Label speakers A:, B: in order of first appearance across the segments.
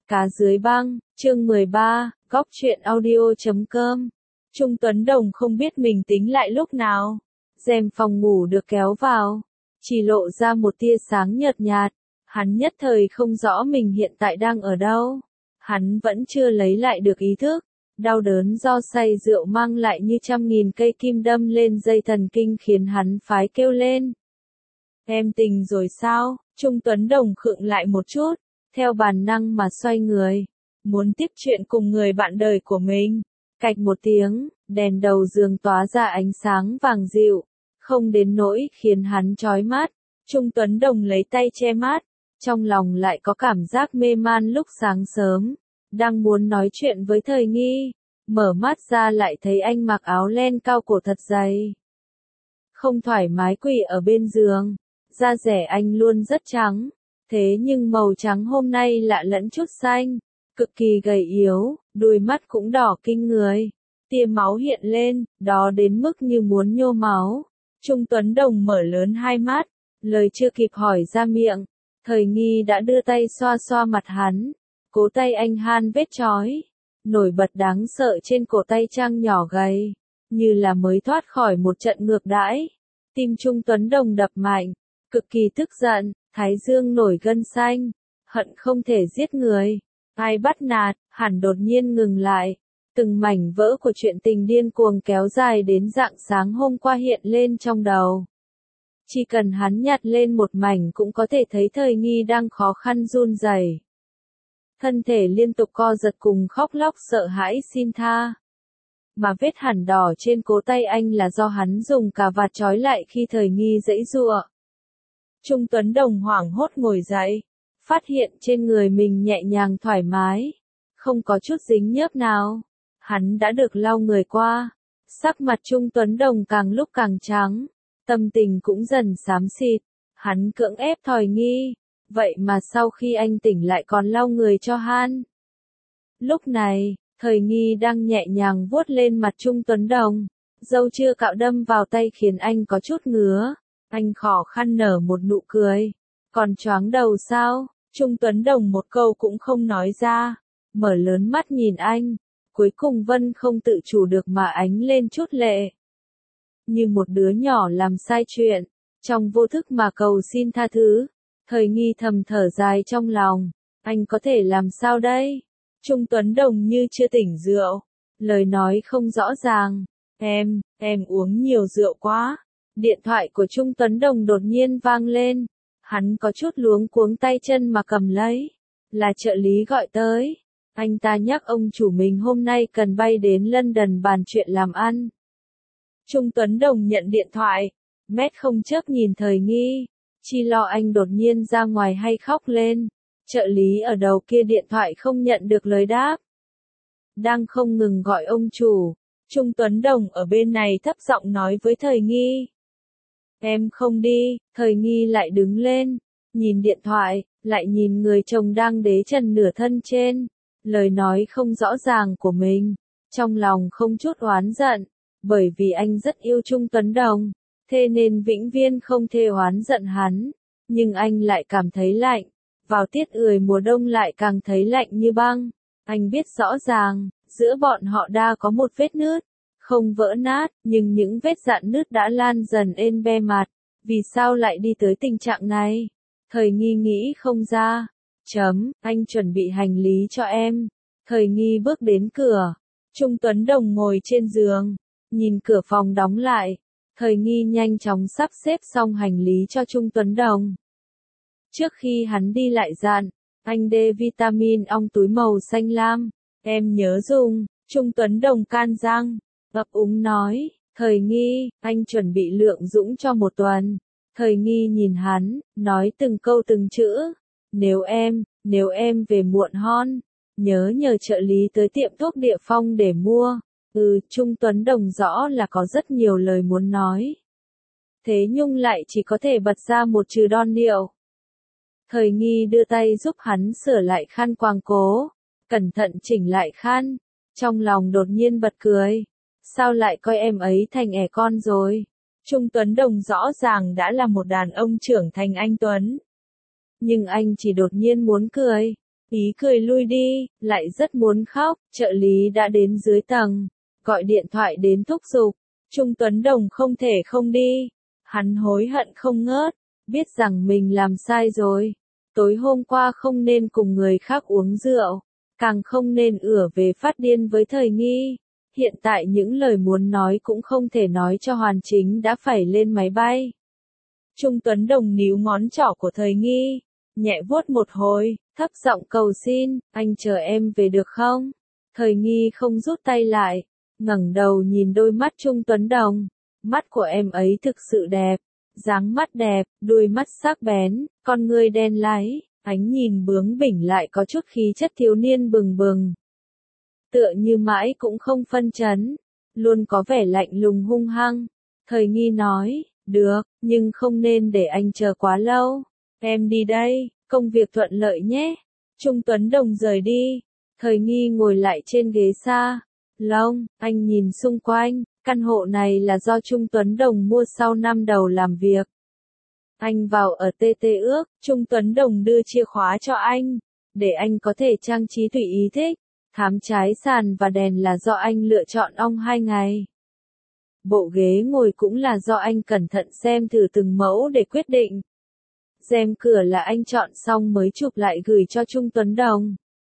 A: Cá dưới băng, chương 13, góc truyện audio.com. Trung Tuấn Đồng không biết mình tính lại lúc nào. Rèm phòng ngủ được kéo vào, chỉ lộ ra một tia sáng nhợt nhạt. Hắn nhất thời không rõ mình hiện tại đang ở đâu. Hắn vẫn chưa lấy lại được ý thức. Đau đớn do say rượu mang lại như trăm nghìn cây kim đâm lên dây thần kinh khiến hắn phái kêu lên. Em tỉnh rồi sao? Trung Tuấn Đồng khựng lại một chút, theo bản năng mà xoay người, muốn tiếp chuyện cùng người bạn đời của mình. Cạch một tiếng, đèn đầu giường tỏa ra ánh sáng vàng dịu, không đến nỗi khiến hắn chói mắt. Trung Tuấn Đồng lấy tay che mắt, trong lòng lại có cảm giác mê man lúc sáng sớm, đang muốn nói chuyện với Thời Nghi, mở mắt ra lại thấy anh mặc áo len cao cổ thật dày. Không thoải mái quỳ ở bên giường, da dẻ anh luôn rất trắng, thế nhưng màu trắng hôm nay lạ lẫn chút xanh, cực kỳ gầy yếu, đôi mắt cũng đỏ kinh người, tia máu hiện lên, đó đến mức như muốn nhô máu. Trung Tuấn Đồng mở lớn hai mắt, lời chưa kịp hỏi ra miệng, Thời Nghi đã đưa tay xoa xoa mặt hắn, cố tay anh han vết chói, nổi bật đáng sợ trên cổ tay trang nhỏ gầy, như là mới thoát khỏi một trận ngược đãi. Tim Trung Tuấn Đồng đập mạnh, cực kỳ tức giận, thái dương nổi gân xanh, hận không thể giết người. Ai bắt nạt, hẳn đột nhiên ngừng lại. Từng mảnh vỡ của chuyện tình điên cuồng kéo dài đến rạng sáng hôm qua hiện lên trong đầu. Chỉ cần hắn nhặt lên một mảnh cũng có thể thấy Thời Nghi đang khó khăn run rẩy. Thân thể liên tục co giật cùng khóc lóc sợ hãi xin tha. Mà vết hẳn đỏ trên cổ tay anh là do hắn dùng cà vạt trói lại khi Thời Nghi giãy giụa. Trung Tuấn Đồng hoảng hốt ngồi dậy, phát hiện trên người mình nhẹ nhàng thoải mái, không có chút dính nhớp nào. Hắn đã được lau người qua, sắc mặt Trung Tuấn Đồng càng lúc càng trắng, tâm tình cũng dần xám xịt. Hắn cưỡng ép Thời Nghi, vậy mà sau khi anh tỉnh lại còn lau người cho hắn. Lúc này, Thời Nghi đang nhẹ nhàng vuốt lên mặt Trung Tuấn Đồng, râu chưa cạo đâm vào tay khiến anh có chút ngứa. Anh khó khăn nở một nụ cười. Còn choáng đầu sao? Trung Tuấn Đồng một câu cũng không nói ra, mở lớn mắt nhìn anh. Cuối cùng Vân không tự chủ được mà ánh lên chút lệ. Như một đứa nhỏ làm sai chuyện, trong vô thức mà cầu xin tha thứ. Thời Nghi thầm thở dài trong lòng, anh có thể làm sao đây? Trung Tuấn Đồng như chưa tỉnh rượu, lời nói không rõ ràng. Em uống nhiều rượu quá. Điện thoại của Trung Tuấn Đồng đột nhiên vang lên, hắn có chút luống cuống tay chân mà cầm lấy. Là trợ lý gọi tới, anh ta nhắc ông chủ mình hôm nay cần bay đến London bàn chuyện làm ăn. Trung Tuấn Đồng nhận điện thoại, mét không chớp nhìn Thời Nghi, chỉ lo anh đột nhiên ra ngoài hay khóc lên. Trợ lý ở đầu kia điện thoại không nhận được lời đáp, đang không ngừng gọi ông chủ. Trung Tuấn Đồng ở bên này thấp giọng nói với Thời Nghi. Em không đi. Thời Nghi lại đứng lên, nhìn điện thoại, lại nhìn người chồng đang đế trần nửa thân trên, lời nói không rõ ràng của mình, trong lòng không chút oán giận, bởi vì anh rất yêu Trung Tuấn Đồng, thế nên vĩnh viễn không thể oán giận hắn, nhưng anh lại cảm thấy lạnh, vào tiết ười mùa đông lại càng thấy lạnh như băng. Anh biết rõ ràng, giữa bọn họ đã có một vết nứt, không vỡ nát, nhưng những vết rạn nứt đã lan dần lên bề mặt. Vì sao lại đi tới tình trạng này? Thời Nghi nghĩ không ra. Anh chuẩn bị hành lý cho em. Thời Nghi bước đến cửa. Trung Tuấn Đồng ngồi trên giường, nhìn cửa phòng đóng lại. Thời Nghi nhanh chóng sắp xếp xong hành lý cho Trung Tuấn Đồng. Trước khi hắn đi lại dặn, anh đê vitamin ong túi màu xanh lam. Em nhớ dùng. Trung Tuấn Đồng can răng, ấp úng nói. Thời Nghi, anh chuẩn bị lượng dũng cho một tuần. Thời Nghi nhìn hắn, nói từng câu từng chữ. Nếu em về muộn hon, nhờ trợ lý tới tiệm thuốc Địa Phong để mua. Trung Tuấn Đồng rõ là có rất nhiều lời muốn nói. Thế nhưng lại chỉ có thể bật ra một trừ đon điệu. Thời Nghi đưa tay giúp hắn sửa lại khăn quàng cố, cẩn thận chỉnh lại khăn, trong lòng đột nhiên bật cười. Sao lại coi em ấy thành ẻ con rồi? Trung Tuấn Đồng rõ ràng đã là một đàn ông trưởng thành anh tuấn. Nhưng anh chỉ đột nhiên muốn cười. Ý cười lui đi, lại rất muốn khóc, trợ lý đã đến dưới tầng, gọi điện thoại đến thúc giục. Trung Tuấn Đồng không thể không đi. Hắn hối hận không ngớt, biết rằng mình làm sai rồi. Tối hôm qua không nên cùng người khác uống rượu, càng không nên ửa về phát điên với Thời Nghi. Hiện tại những lời muốn nói cũng không thể nói cho Hoàn Chính đã phải lên máy bay. Trung Tuấn Đồng níu ngón trỏ của Thời Nghi, nhẹ vuốt một hồi, thấp giọng cầu xin, anh chờ em về được không? Thời Nghi không rút tay lại, ngẩng đầu nhìn đôi mắt Trung Tuấn Đồng. Mắt của em ấy thực sự đẹp, dáng mắt đẹp, đuôi mắt sắc bén, con ngươi đen láy, ánh nhìn bướng bỉnh lại có chút khí chất thiếu niên bừng bừng. Tựa như mãi cũng không phân chấn, luôn có vẻ lạnh lùng hung hăng. Thời Nghi nói, được, nhưng không nên để anh chờ quá lâu. Em đi đây, công việc thuận lợi nhé. Trung Tuấn Đồng rời đi. Thời Nghi ngồi lại trên ghế xa. Long, anh nhìn xung quanh, căn hộ này là do Trung Tuấn Đồng mua sau năm đầu làm việc. Anh vào ở TT ước, Trung Tuấn Đồng đưa chìa khóa cho anh, để anh có thể trang trí tùy ý thích. Thảm trái sàn và đèn là do anh lựa chọn ong 2 ngày. Bộ ghế ngồi cũng là do anh cẩn thận xem thử từng mẫu để quyết định. Rèm cửa là anh chọn xong mới chụp lại gửi cho Trung Tuấn Đồng.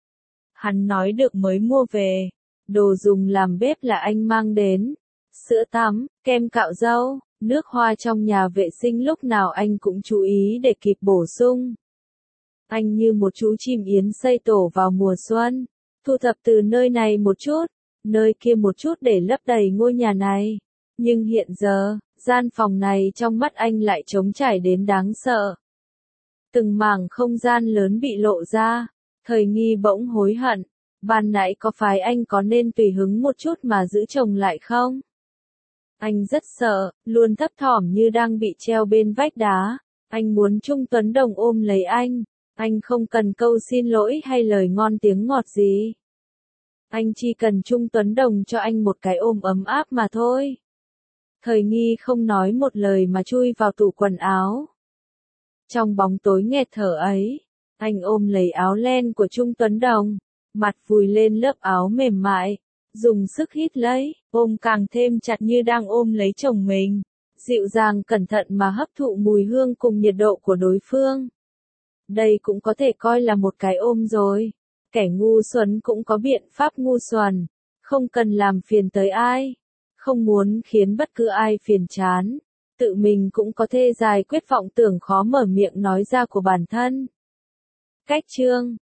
A: Hắn nói được mới mua về. Đồ dùng làm bếp là anh mang đến. Sữa tắm, kem cạo râu, nước hoa trong nhà vệ sinh lúc nào anh cũng chú ý để kịp bổ sung. Anh như một chú chim yến xây tổ vào mùa xuân. Thu thập từ nơi này một chút, nơi kia một chút để lấp đầy ngôi nhà này. Nhưng hiện giờ, gian phòng này trong mắt anh lại trống trải đến đáng sợ. Từng mảng không gian lớn bị lộ ra. Thời Nghi bỗng hối hận. Ban nãy có phải anh có nên tùy hứng một chút mà giữ chồng lại không? Anh rất sợ, luôn thấp thỏm như đang bị treo bên vách đá. Anh muốn Trung Tuấn Đồng ôm lấy anh. Anh không cần câu xin lỗi hay lời ngon tiếng ngọt gì. Anh chỉ cần Trung Tuấn Đồng cho anh một cái ôm ấm áp mà thôi. Thời Nghi không nói một lời mà chui vào tủ quần áo. Trong bóng tối nghẹt thở ấy, anh ôm lấy áo len của Trung Tuấn Đồng, mặt vùi lên lớp áo mềm mại, dùng sức hít lấy, ôm càng thêm chặt như đang ôm lấy chồng mình, dịu dàng cẩn thận mà hấp thụ mùi hương cùng nhiệt độ của đối phương. Đây cũng có thể coi là một cái ôm rồi. Kẻ ngu xuẩn cũng có biện pháp ngu xuẩn, không cần làm phiền tới ai, không muốn khiến bất cứ ai phiền chán, tự mình cũng có thể giải quyết vọng tưởng khó mở miệng nói ra của bản thân. Cách chương